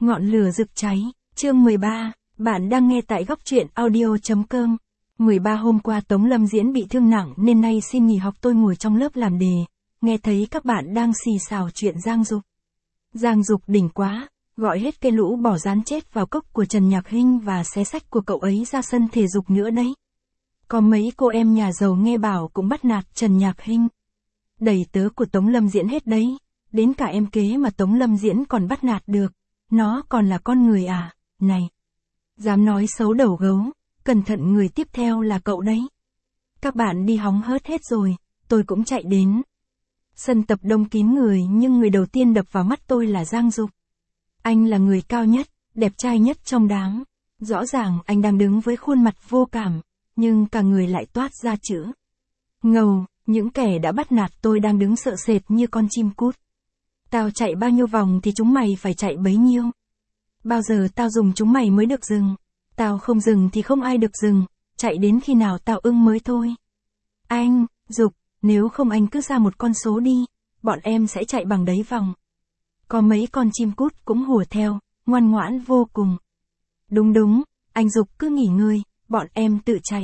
Ngọn lửa rực cháy, chương 13, bạn đang nghe tại góc truyện audio.com. 13 Hôm qua Tống Lâm Diễn bị thương nặng nên nay xin nghỉ học, tôi ngồi trong lớp làm đề, nghe thấy các bạn đang xì xào chuyện Giang Dục. Giang Dục đỉnh quá, gọi hết cây lũ bỏ rán chết vào cốc của Trần Nhạc Hinh và xé sách của cậu ấy ra sân thể dục nữa đấy. Có mấy cô em nhà giàu nghe bảo cũng bắt nạt Trần Nhạc Hinh. Đầy tớ của Tống Lâm Diễn hết đấy, đến cả em kế mà Tống Lâm Diễn còn bắt nạt được. Nó còn là con người à, này. Dám nói xấu đầu gấu, cẩn thận người tiếp theo là cậu đấy. Các bạn đi hóng hớt hết rồi, tôi cũng chạy đến. Sân tập đông kín người nhưng người đầu tiên đập vào mắt tôi là Giang Dục. Anh là người cao nhất, đẹp trai nhất trong đám. Rõ ràng anh đang đứng với khuôn mặt vô cảm, nhưng cả người lại toát ra chữ ngầu. Những kẻ đã bắt nạt tôi đang đứng sợ sệt như con chim cút. Tao chạy bao nhiêu vòng thì chúng mày phải chạy bấy nhiêu. Bao giờ tao dùng chúng mày mới được dừng. Tao không dừng thì không ai được dừng, chạy đến khi nào tao ưng mới thôi. Anh, Dục, nếu không anh cứ ra một con số đi, bọn em sẽ chạy bằng đấy vòng. Có mấy con chim cút cũng hùa theo, ngoan ngoãn vô cùng. Đúng, anh Dục cứ nghỉ ngơi, bọn em tự chạy.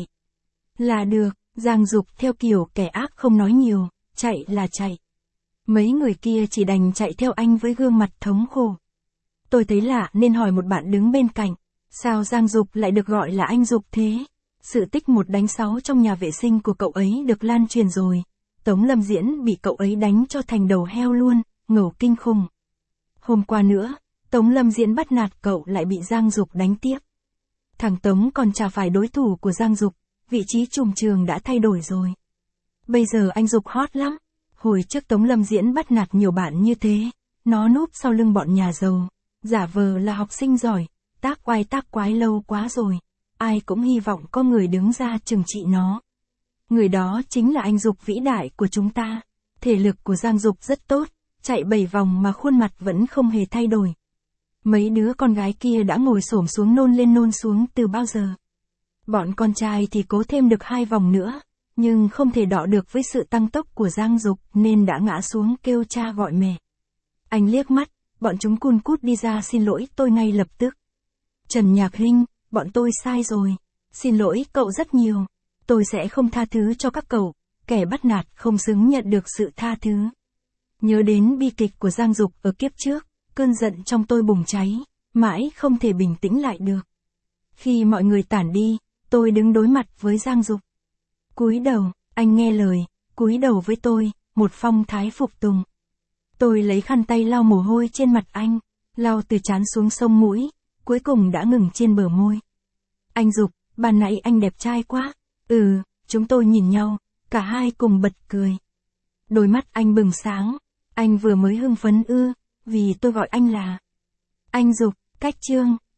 Là được, Giang Dục theo kiểu kẻ ác không nói nhiều, chạy là chạy. Mấy người kia chỉ đành chạy theo anh với gương mặt thống khổ. Tôi thấy lạ nên hỏi một bạn đứng bên cạnh, sao Giang Dục lại được gọi là anh Dục thế? Sự tích 1 đánh 6 trong nhà vệ sinh của cậu ấy được lan truyền rồi. Tống Lâm Diễn bị cậu ấy đánh cho thành đầu heo luôn, ngầu kinh khủng. Hôm qua nữa, Tống Lâm Diễn bắt nạt cậu lại bị Giang Dục đánh tiếp. Thằng Tống còn chả phải đối thủ của Giang Dục, vị trí trùm trường đã thay đổi rồi. Bây giờ anh Dục hot lắm. Hồi trước Tống Lâm Diễn bắt nạt nhiều bạn như thế, nó núp sau lưng bọn nhà giàu, giả vờ là học sinh giỏi, tác oai tác quái lâu quá rồi, ai cũng hy vọng có người đứng ra trừng trị nó. Người đó chính là anh Dục vĩ đại của chúng ta. Thể lực của Giang Dục rất tốt, chạy 7 vòng mà khuôn mặt vẫn không hề thay đổi. Mấy đứa con gái kia đã ngồi xổm xuống nôn lên nôn xuống từ bao giờ. Bọn con trai thì cố thêm được 2 vòng nữa, nhưng không thể đọ được với sự tăng tốc của Giang Dục nên đã ngã xuống kêu cha gọi mẹ. Anh liếc mắt, bọn chúng cun cút đi ra xin lỗi tôi ngay lập tức. Trần Nhạc Hinh, bọn tôi sai rồi. Xin lỗi cậu rất nhiều. Tôi sẽ không tha thứ cho các cậu, kẻ bắt nạt không xứng nhận được sự tha thứ. Nhớ đến bi kịch của Giang Dục ở kiếp trước, cơn giận trong tôi bùng cháy, mãi không thể bình tĩnh lại được. Khi mọi người tản đi, tôi đứng đối mặt với Giang Dục. Cúi đầu, anh nghe lời, cúi đầu với tôi, một phong thái phục tùng. Tôi lấy khăn tay lau mồ hôi trên mặt anh, lau từ trán xuống sông mũi, cuối cùng đã ngừng trên bờ môi. Anh Dục, ban nãy anh đẹp trai quá. Chúng tôi nhìn nhau, cả hai cùng bật cười. Đôi mắt anh bừng sáng, anh vừa mới hưng phấn vì tôi gọi anh là anh Dục, cách chương.